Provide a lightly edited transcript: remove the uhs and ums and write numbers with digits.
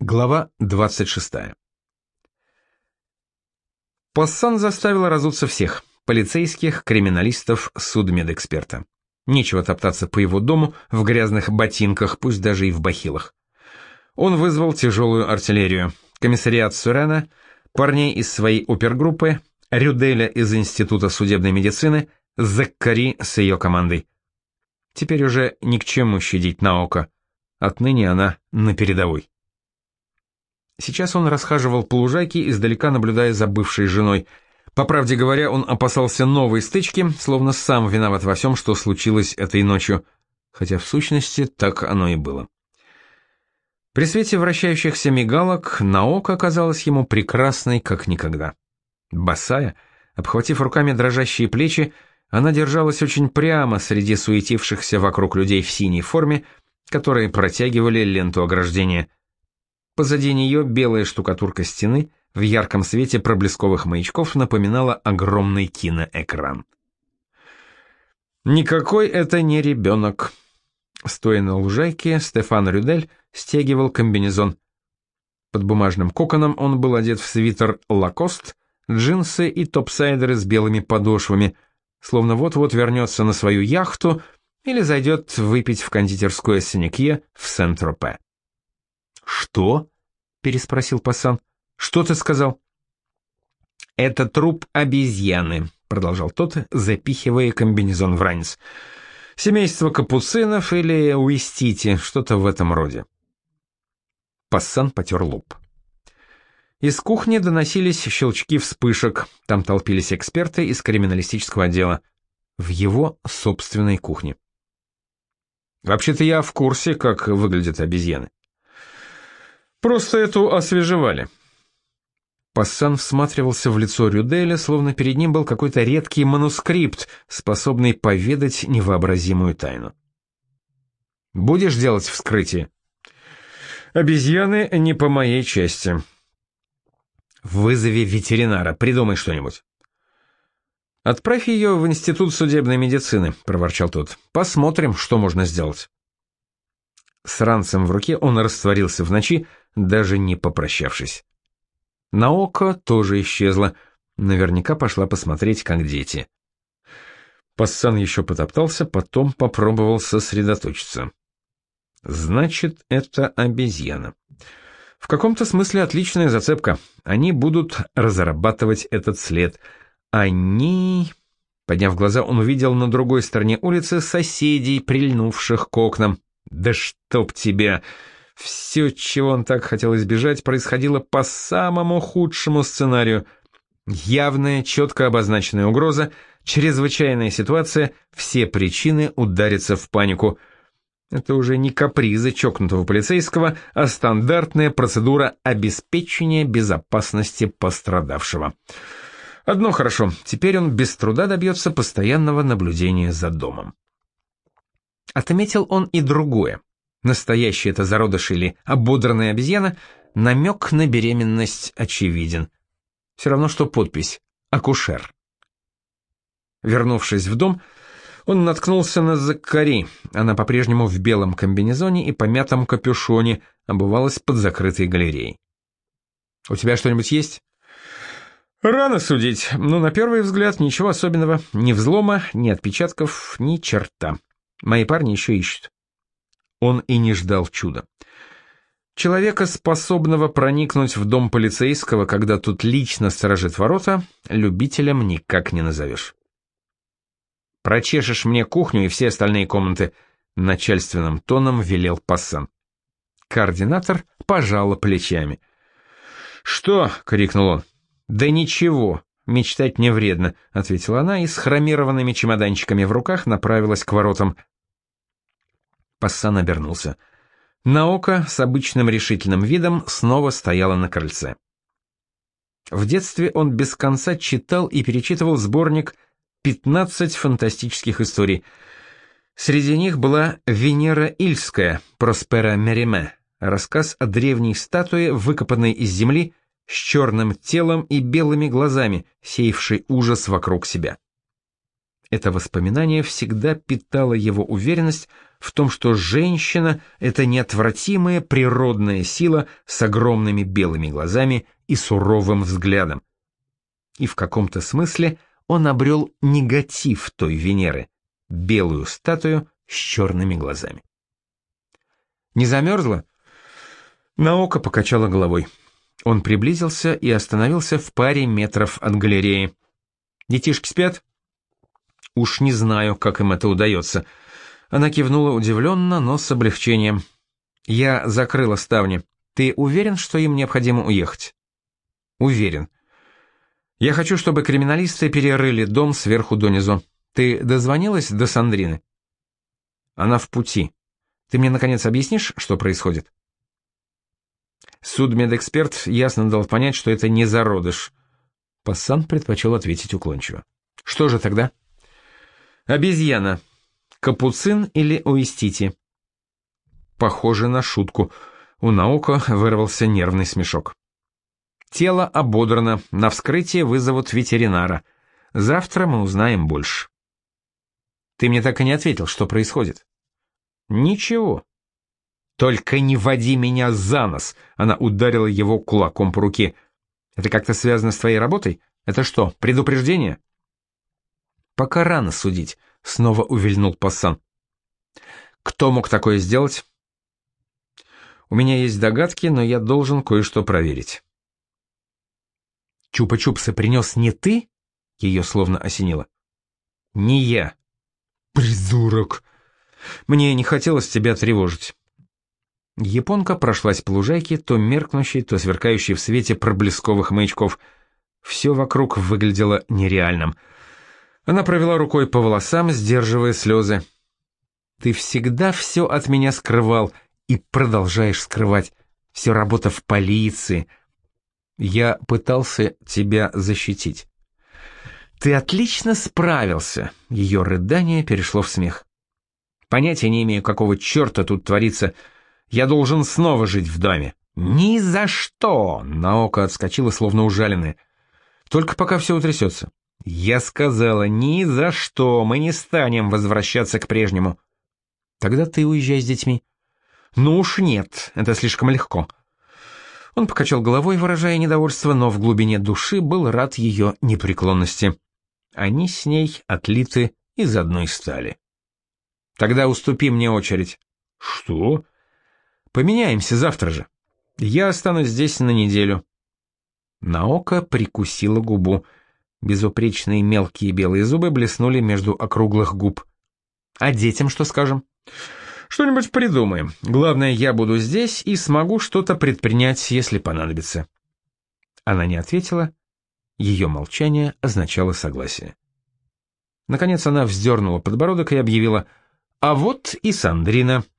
Глава 26. Поссан заставила разуться всех – полицейских, криминалистов, судмедэксперта. Нечего топтаться по его дому в грязных ботинках, пусть даже и в бахилах. Он вызвал тяжелую артиллерию, комиссариат Сурена, парней из своей опергруппы, Рюделя из Института судебной медицины, Заккари с ее командой. Теперь уже ни к чему щадить Наока. Отныне она на передовой. Сейчас он расхаживал по лужайке, издалека наблюдая за бывшей женой. По правде говоря, он опасался новой стычки, словно сам виноват во всем, что случилось этой ночью, хотя в сущности так оно и было. При свете вращающихся мигалок Наока казалась ему прекрасной, как никогда. Босая, обхватив руками дрожащие плечи, она держалась очень прямо среди суетившихся вокруг людей в синей форме, которые протягивали ленту ограждения. Позади нее белая штукатурка стены в ярком свете проблесковых маячков напоминала огромный киноэкран. Никакой это не ребенок. Стоя на лужайке, Стефан Рюдель стягивал комбинезон. Под бумажным коконом он был одет в свитер «Лакост», джинсы и топсайдеры с белыми подошвами, словно вот-вот вернется на свою яхту или зайдет выпить в кондитерскую Сенекье в Сен-Тропе. «Что?» — переспросил Поссан. «Что ты сказал?» «Это труп обезьяны», — продолжал тот, запихивая комбинезон в ранец. «Семейство капуцинов или уистити, что-то в этом роде». Поссан потер лоб. Из кухни доносились щелчки вспышек, там толпились эксперты из криминалистического отдела. В его собственной кухне. «Вообще-то я в курсе, как выглядят обезьяны. Просто эту освежевали». Поссан всматривался в лицо Рюделя, словно перед ним был какой-то редкий манускрипт, способный поведать невообразимую тайну. «Будешь делать вскрытие?» «Обезьяны не по моей части». «Вызови ветеринара, придумай что-нибудь». «Отправь ее в Институт судебной медицины», — проворчал тот. «Посмотрим, что можно сделать». С ранцем в руке он растворился в ночи, даже не попрощавшись. Наока тоже исчезла, наверняка пошла посмотреть, как дети. Поссан еще потоптался, потом попробовал сосредоточиться. Значит, это обезьяна. В каком-то смысле отличная зацепка. Они будут разрабатывать этот след. Они... Подняв глаза, он увидел на другой стороне улицы соседей, прильнувших к окнам. Да чтоб тебя! Все, чего он так хотел избежать, происходило по самому худшему сценарию. Явная, четко обозначенная угроза, чрезвычайная ситуация, все причины удариться в панику. Это уже не капризы чокнутого полицейского, а стандартная процедура обеспечения безопасности пострадавшего. Одно хорошо, теперь он без труда добьется постоянного наблюдения за домом. Отметил он и другое. Настоящий это зародыш или ободранная обезьяна, намек на беременность очевиден. Все равно, что подпись «Акушер». Вернувшись в дом, он наткнулся на Заккари. Она по-прежнему в белом комбинезоне и помятом капюшоне обувалась под закрытой галереей. «У тебя что-нибудь есть?» «Рано судить, но на первый взгляд ничего особенного. Ни взлома, ни отпечатков, ни черта. Мои парни еще ищут». Он и не ждал чуда. Человека, способного проникнуть в дом полицейского, когда тут лично сторожит ворота, любителем никак не назовешь. «Прочешешь мне кухню и все остальные комнаты», — начальственным тоном велел Поссан. Координатор пожал плечами. «Что?» — крикнул он. «Да ничего, мечтать не вредно», — ответила она и с хромированными чемоданчиками в руках направилась к воротам. Поссан обернулся. Наока с обычным решительным видом снова стояла на крыльце. В детстве он без конца читал и перечитывал сборник «15 фантастических историй». Среди них была «Венера Ильская» Проспера Мериме, рассказ о древней статуе, выкопанной из земли, с черным телом и белыми глазами, сеявшей ужас вокруг себя. Это воспоминание всегда питало его уверенность в том, что женщина — это неотвратимая природная сила с огромными белыми глазами и суровым взглядом. И в каком-то смысле он обрел негатив той Венеры, белую статую с черными глазами. «Не замерзла?» Наока покачала головой. Он приблизился и остановился в паре метров от галереи. «Детишки спят?» «Уж не знаю, как им это удается». Она кивнула удивленно, но с облегчением. «Я закрыла ставни. Ты уверен, что им необходимо уехать?» «Уверен. Я хочу, чтобы криминалисты перерыли дом сверху донизу. Ты дозвонилась до Сандрины?» «Она в пути. Ты мне, наконец, объяснишь, что происходит?» Судмедэксперт ясно дал понять, что это не зародыш. Пассан предпочел ответить уклончиво. «Что же тогда?» «Обезьяна. Капуцин или Уистити?» Похоже на шутку. У Наока вырвался нервный смешок. «Тело ободрано. На вскрытие вызовут ветеринара. Завтра мы узнаем больше». «Ты мне так и не ответил, что происходит?» «Ничего». «Только не води меня за нос!» Она ударила его кулаком по руке. «Это как-то связано с твоей работой? Это что, предупреждение?» «Пока рано судить», — снова увильнул Пассан. «Кто мог такое сделать?» «У меня есть догадки, но я должен кое-что проверить». «Чупа-чупсы принес не ты?» — ее словно осенило. «Не я». «Придурок! Мне не хотелось тебя тревожить». Японка прошлась по лужайке, то меркнущей, то сверкающей в свете проблесковых маячков. Все вокруг выглядело нереальным. Она провела рукой по волосам, сдерживая слезы. «Ты всегда все от меня скрывал и продолжаешь скрывать. Все работа в полиции. Я пытался тебя защитить». «Ты отлично справился!» Ее рыдание перешло в смех. «Понятия не имею, какого черта тут творится. Я должен снова жить в доме». «Ни за что!» Наока отскочила, словно ужаленная. «Только пока все утрясется». «Я сказала, ни за что, мы не станем возвращаться к прежнему». «Тогда ты уезжай с детьми». «Ну уж нет, это слишком легко». Он покачал головой, выражая недовольство, но в глубине души был рад ее непреклонности. Они с ней отлиты из одной стали. «Тогда уступи мне очередь». «Что?» «Поменяемся завтра же. Я останусь здесь на неделю». Наока прикусила губу. Безупречные мелкие белые зубы блеснули между округлых губ. «А детям что скажем?» «Что-нибудь придумаем. Главное, я буду здесь и смогу что-то предпринять, если понадобится». Она не ответила. Ее молчание означало согласие. Наконец она вздернула подбородок и объявила: «А вот и Сандрина».